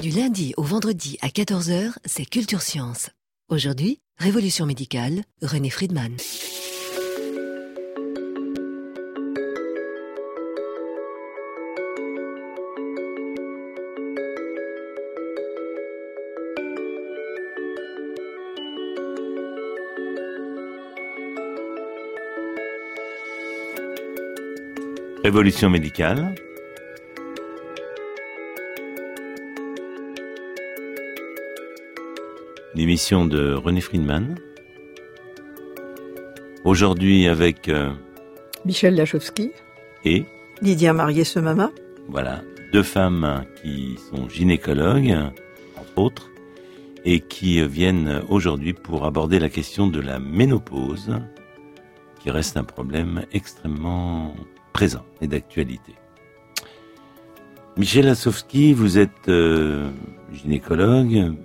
Du lundi au vendredi à 14h, c'est Culture Science. Aujourd'hui, Révolution médicale, René Friedman. Révolution médicale. L'émission de René Friedman. Aujourd'hui avec Michel Lachowski et Lydia Marié-Semama. Voilà, deux femmes qui sont gynécologues, entre autres, et qui viennent aujourd'hui pour aborder la question de la ménopause, qui reste un problème extrêmement présent et d'actualité. Michel Lachowski, vous êtes gynécologue,